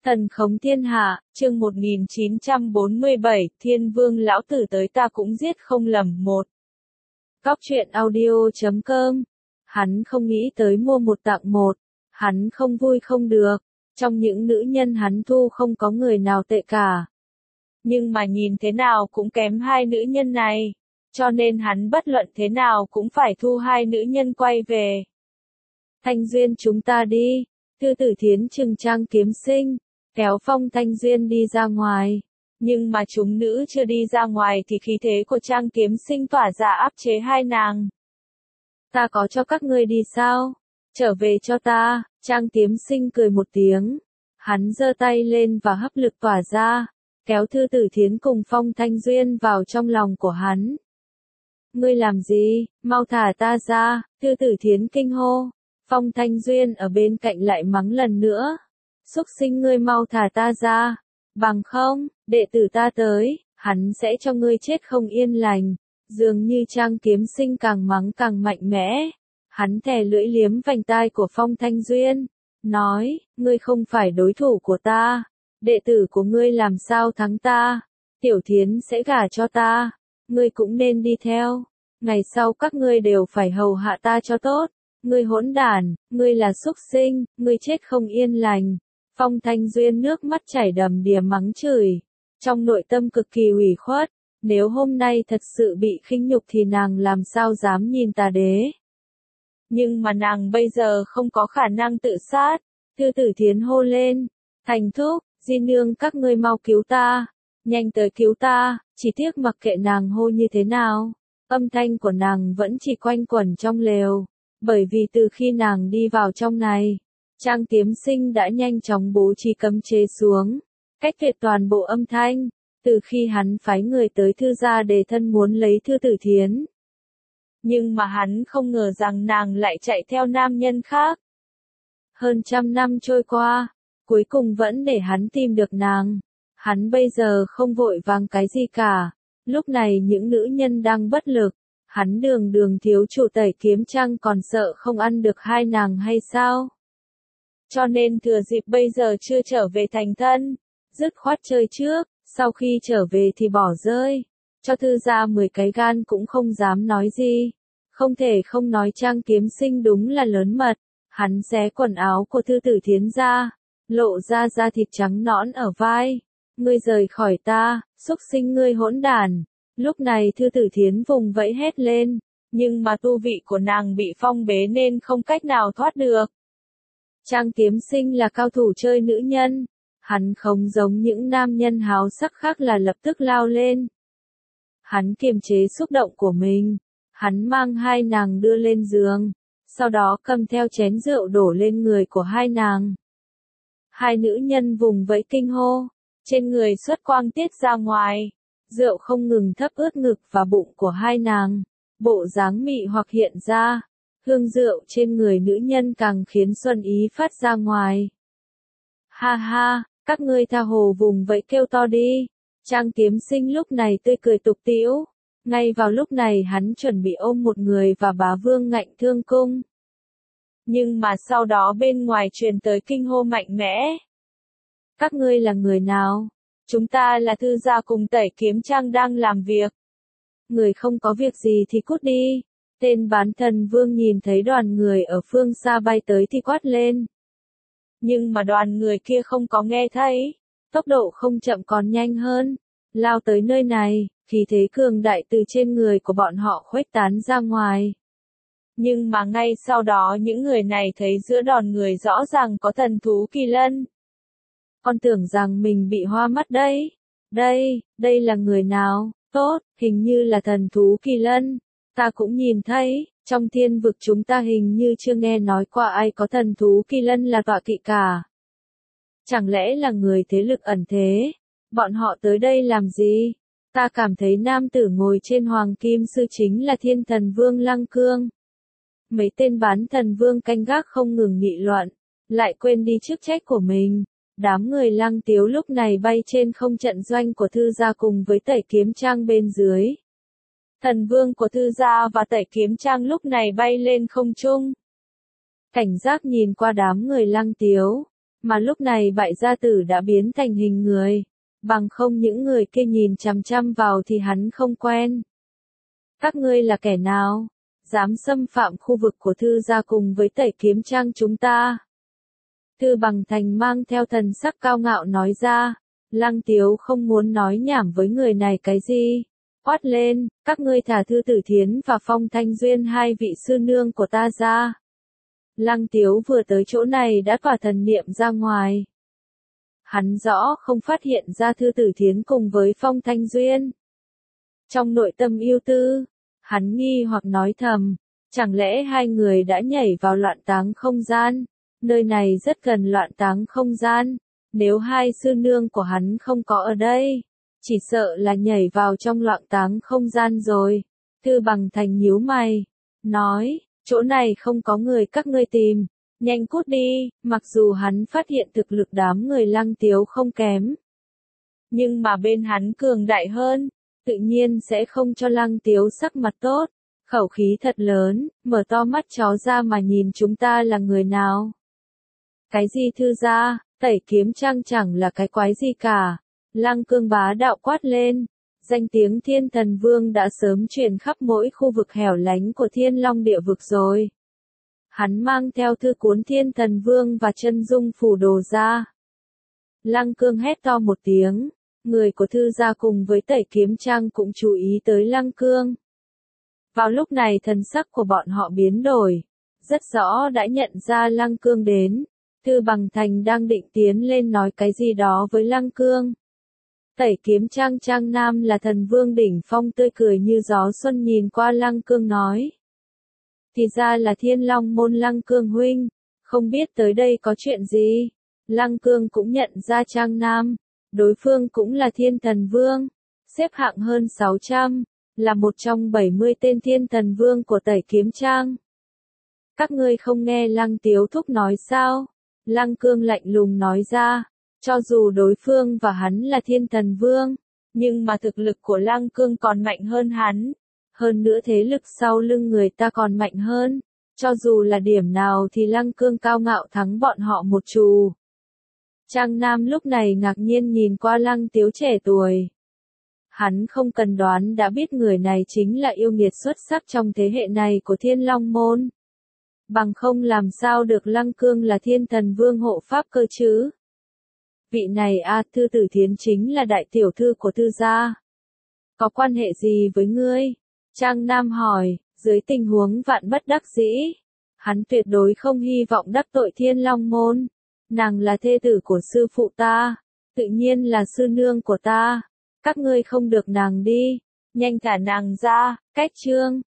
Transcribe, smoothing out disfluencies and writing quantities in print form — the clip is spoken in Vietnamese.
Thần khống thiên hạ, chương 1947, Thiên Vương lão tử tới ta cũng giết không lầm. Một. Góc truyện audio.com. Hắn không nghĩ tới mua một tặng một, hắn không vui không được, trong những nữ nhân hắn thu không có người nào tệ cả. Nhưng mà nhìn thế nào cũng kém hai nữ nhân này, cho nên hắn bất luận thế nào cũng phải thu hai nữ nhân quay về. Thanh Duyên chúng ta đi, Thư Tử Thiến trừng Trang Kiếm Sinh, kéo Phong Thanh Duyên đi ra ngoài. Nhưng mà chúng nữ chưa đi ra ngoài thì khí thế của Trang Kiếm Sinh tỏa ra áp chế hai nàng. Ta có cho các ngươi đi sao? Trở về cho ta, Trang Kiếm Sinh cười một tiếng. Hắn giơ tay lên và hấp lực tỏa ra, kéo Thư Tử Thiến cùng Phong Thanh Duyên vào trong lòng của hắn. Ngươi làm gì, mau thả ta ra, Thư Tử Thiến kinh hô. Phong Thanh Duyên ở bên cạnh lại mắng lần nữa. Xúc sinh ngươi mau thả ta ra, bằng không, đệ tử ta tới, hắn sẽ cho ngươi chết không yên lành. Dường như Trang Kiếm Sinh càng mắng càng mạnh mẽ. Hắn thè lưỡi liếm vành tai của Phong Thanh Duyên, nói, ngươi không phải đối thủ của ta, đệ tử của ngươi làm sao thắng ta, Tiểu Thiến sẽ gả cho ta, ngươi cũng nên đi theo, ngày sau các ngươi đều phải hầu hạ ta cho tốt, ngươi hỗn đản, ngươi là xúc sinh, ngươi chết không yên lành. Phong Thanh Duyên nước mắt chảy đầm đìa mắng chửi, trong nội tâm cực kỳ ủy khuất, nếu hôm nay thật sự bị khinh nhục thì nàng làm sao dám nhìn Tà Đế. Nhưng mà nàng bây giờ không có khả năng tự sát. Thư Tử Thiến hô lên, Thành thúc, di nương các ngươi mau cứu ta, nhanh tới cứu ta, chỉ tiếc mặc kệ nàng hô như thế nào, âm thanh của nàng vẫn chỉ quanh quẩn trong lều, bởi vì từ khi nàng đi vào trong này, Trang Kiếm Sinh đã nhanh chóng bố trí cấm chế xuống, cách tuyệt toàn bộ âm thanh, từ khi hắn phái người tới Thư gia đề thân muốn lấy Thư Tử Thiến. Nhưng mà hắn không ngờ rằng nàng lại chạy theo nam nhân khác. Hơn 100 năm trôi qua, cuối cùng vẫn để hắn tìm được nàng. Hắn bây giờ không vội vàng cái gì cả. Lúc này những nữ nhân đang bất lực. Hắn đường thiếu chủ Tẩy Kiếm Trang còn sợ không ăn được hai nàng hay sao? Cho nên thừa dịp bây giờ chưa trở về thành thân, dứt khoát chơi trước, sau khi trở về thì bỏ rơi. Cho Thư gia 10 cái gan cũng không dám nói gì. Không thể không nói Trang Kiếm Sinh đúng là lớn mật. Hắn xé quần áo của Thư Tử Thiến ra, lộ ra da thịt trắng nõn ở vai. Ngươi rời khỏi ta, xúc sinh ngươi hỗn đản. Lúc này Thư Tử Thiến vùng vẫy hét lên, nhưng mà tu vị của nàng bị phong bế nên không cách nào thoát được. Trang Kiếm Sinh là cao thủ chơi nữ nhân. Hắn không giống những nam nhân háo sắc khác là lập tức lao lên. Hắn kiềm chế xúc động của mình. Hắn mang hai nàng đưa lên giường. Sau đó cầm theo chén rượu đổ lên người của hai nàng. Hai nữ nhân vùng vẫy kinh hô. Trên người xuất quang tiết ra ngoài. Rượu không ngừng thấm ướt ngực và bụng của hai nàng. Bộ dáng mị hoặc hiện ra. Hương rượu trên người nữ nhân càng khiến xuân ý phát ra ngoài. Ha ha, các ngươi tha hồ vùng vẫy kêu to đi. Trang Kiếm Sinh lúc này tươi cười tục tĩu. Ngay vào lúc này hắn chuẩn bị ôm một người và bá vương Ngạnh Thương Cung. Nhưng mà sau đó bên ngoài truyền tới kinh hô mạnh mẽ. Các ngươi là người nào? Chúng ta là Thư gia cùng Tẩy Kiếm Trang đang làm việc. Người không có việc gì thì cút đi. Tên bán thần vương nhìn thấy đoàn người ở phương xa bay tới thì quát lên. Nhưng mà đoàn người kia không có nghe thấy. Tốc độ không chậm còn nhanh hơn. Lao tới nơi này, khí thế cường đại từ trên người của bọn họ khuếch tán ra ngoài. Nhưng mà ngay sau đó những người này thấy giữa đoàn người rõ ràng có thần thú kỳ lân. Con tưởng rằng mình bị hoa mắt đấy. Đây là người nào? Tốt, hình như là thần thú kỳ lân. Ta cũng nhìn thấy, trong thiên vực chúng ta hình như chưa nghe nói qua ai có thần thú kỳ lân là tọa kỵ cả. Chẳng lẽ là người thế lực ẩn thế? Bọn họ tới đây làm gì? Ta cảm thấy nam tử ngồi trên hoàng kim sư chính là Thiên Thần Vương Lăng Cương. Mấy tên bán thần vương canh gác không ngừng nghị luận, lại quên đi chức trách của mình. Đám người Lăng Tiếu lúc này bay trên không trận doanh của Thư gia cùng với Tẩy Kiếm Trang bên dưới. Thần vương của Thư gia và Tẩy Kiếm Trang lúc này bay lên không trung. Cảnh giác nhìn qua đám người Lăng Tiếu. Mà lúc này bại gia tử đã biến thành hình người. Bằng không những người kia nhìn chằm chằm vào thì hắn không quen. Các ngươi là kẻ nào? Dám xâm phạm khu vực của Thư gia cùng với Tẩy Kiếm Trang chúng ta? Thư Bằng Thành mang theo thần sắc cao ngạo nói ra. Lăng Tiếu không muốn nói nhảm với người này cái gì. Quát lên, các ngươi thả Thư Tử Thiến và Phong Thanh Duyên hai vị sư nương của ta ra. Lăng Tiếu vừa tới chỗ này đã tỏa thần niệm ra ngoài. Hắn rõ không phát hiện ra Thư Tử Thiến cùng với Phong Thanh Duyên. Trong nội tâm yêu tư, hắn nghi hoặc nói thầm, chẳng lẽ hai người đã nhảy vào loạn táng không gian? Nơi này rất gần loạn táng không gian, nếu hai sư nương của hắn không có ở đây, chỉ sợ là nhảy vào trong loạn táng không gian rồi. Thư Bằng Thành nhíu mày, nói, chỗ này không có người các ngươi tìm, nhanh cút đi. Mặc dù hắn phát hiện thực lực đám người Lăng Tiếu không kém, nhưng mà bên hắn cường đại hơn, tự nhiên sẽ không cho Lăng Tiếu sắc mặt tốt. Khẩu khí thật lớn, mở to mắt chó ra mà nhìn chúng ta là người nào. Cái gì Thư gia, Tẩy Kiếm Trang chẳng là cái quái gì cả. Lăng Cương bá đạo quát lên. Danh tiếng Thiên Thần Vương đã sớm truyền khắp mỗi khu vực hẻo lánh của Thiên Long địa vực rồi. Hắn mang theo thư cuốn Thiên Thần Vương và chân dung phủ đồ ra. Lăng Cương hét to một tiếng. Người của Thư gia cùng với Tẩy Kiếm Trang cũng chú ý tới Lăng Cương. Vào lúc này thần sắc của bọn họ biến đổi. Rất rõ đã nhận ra Lăng Cương đến. Thư Bằng Thành đang định tiến lên nói cái gì đó với Lăng Cương. Tẩy Kiếm Trang Trang Nam là thần vương đỉnh phong tươi cười như gió xuân nhìn qua Lăng Cương nói. Thì ra là Thiên Long môn Lăng Cương huynh, không biết tới đây có chuyện gì. Lăng Cương cũng nhận ra Trang Nam, đối phương cũng là Thiên Thần Vương, xếp hạng hơn 600, là một trong 70 tên Thiên Thần Vương của Tẩy Kiếm Trang. Các ngươi không nghe Lăng Tiếu Thúc nói sao? Lăng Cương lạnh lùng nói ra. Cho dù đối phương và hắn là Thiên Thần Vương, nhưng mà thực lực của Lăng Cương còn mạnh hơn hắn. Hơn nữa thế lực sau lưng người ta còn mạnh hơn. Cho dù là điểm nào thì Lăng Cương cao ngạo thắng bọn họ một trù. Trang Nam lúc này ngạc nhiên nhìn qua Lăng Tiếu trẻ tuổi. Hắn không cần đoán đã biết người này chính là yêu nghiệt xuất sắc trong thế hệ này của Thiên Long Môn. Bằng không làm sao được Lăng Cương là Thiên Thần Vương hộ pháp cơ chứ? Vị này Thư Tử Thiến chính là đại tiểu thư của Thư gia. Có quan hệ gì với ngươi? Trang Nam hỏi, dưới tình huống vạn bất đắc dĩ. Hắn tuyệt đối không hy vọng đắc tội Thiên Long Môn. Nàng là thê tử của sư phụ ta. Tự nhiên là sư nương của ta. Các ngươi không được nàng đi. Nhanh thả nàng ra, cách chương.